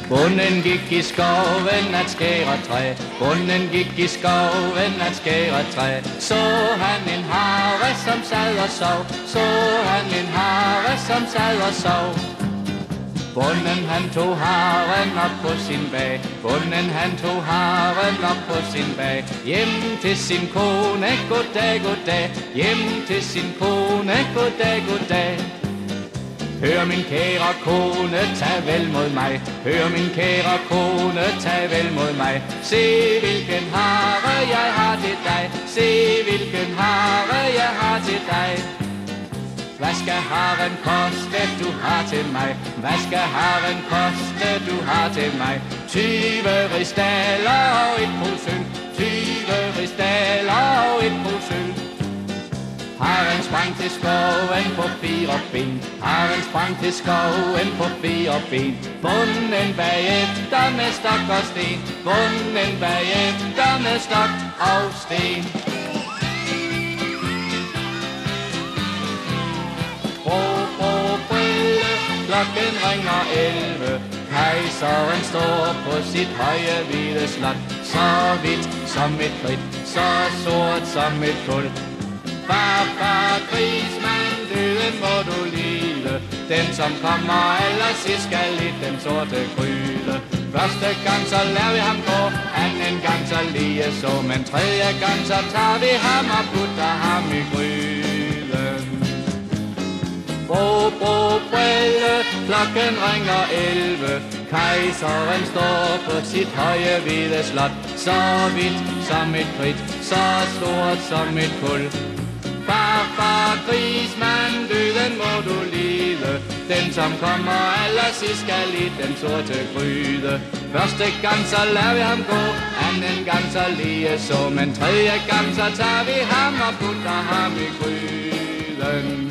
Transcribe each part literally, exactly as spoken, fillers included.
Bonden gik i skoven at skære træ. Bonden gik i skoven at skære træ. Så han en hare, som sad og sov. Så han en hare, som sad og sov. Bonden han tog haren op på sin bag. Bonden han tog haren op på sin bag. Hjem til sin kone, goddag, goddag. Hjem til sin kone, goddag, goddag. Hør min kære kone, tag vel mod mig. Hør min kære kone, tag vel mod mig. Se hvilken hare jeg har til dig. Se hvilken hare jeg har til dig. Hvad skal haren koste, du har til mig? Hvad skal haren koste, du har til mig? Tyve ristaller og et pol sølv. Tyve ristaller og et pol sølv. Haren sprang til skoven på fire ben. Haren sprang til skoven på fire ben. Bonden bagefter med stok og sten. Bonden bagefter med stok og sten. Bro, bro, brille, klokken ringer elleve. Kejseren står på sit høje hvide slot. Så hvidt som et kridt, så sort som et kul. Far, far, krigsmand, døden må du lide. Den som kommer allersidst skal i den sorte gryde. Første gang så lader vi ham gå, anden gang så lige så. Men tredje gang så tager vi ham og putter ham i gryden. Bro, bro, brille, klokken ringer elleve. Kejseren står på sit høje hvide slot. Så hvidt som et kridt, så stort som et kul. Far, far, krigsmand, døden må du lide. Den som kommer allersidst skal i den sorte gryde. Første gang så lader vi ham gå, anden gang så lige så. Men tredje gang så tager vi ham og putter ham i gryden.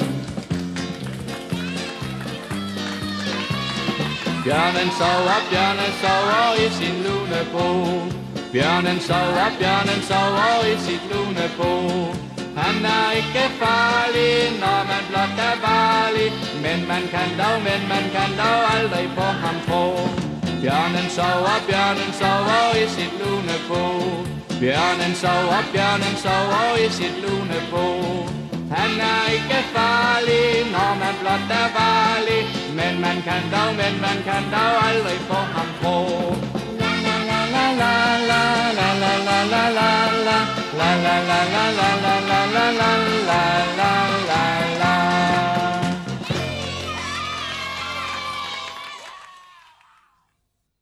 Bjørnen sover, bjørnen sover i sin lune bo. Bjørnen sover, bjørnen sover i sit lune bo. Han er ikke farlig, når man blot er varlig. Men man kan dog, men man kan dog aldrig på ham tro. Bjørnen sover, bjørnen sover i sit lune bo. Bjørnen sover, bjørnen sover i sit lune bo. Han er ikke farlig, når man blot er varlig. Men man kan dog, men man kan dog aldrig få ham tro. La la la la la la la la la la la la la la la la la la la la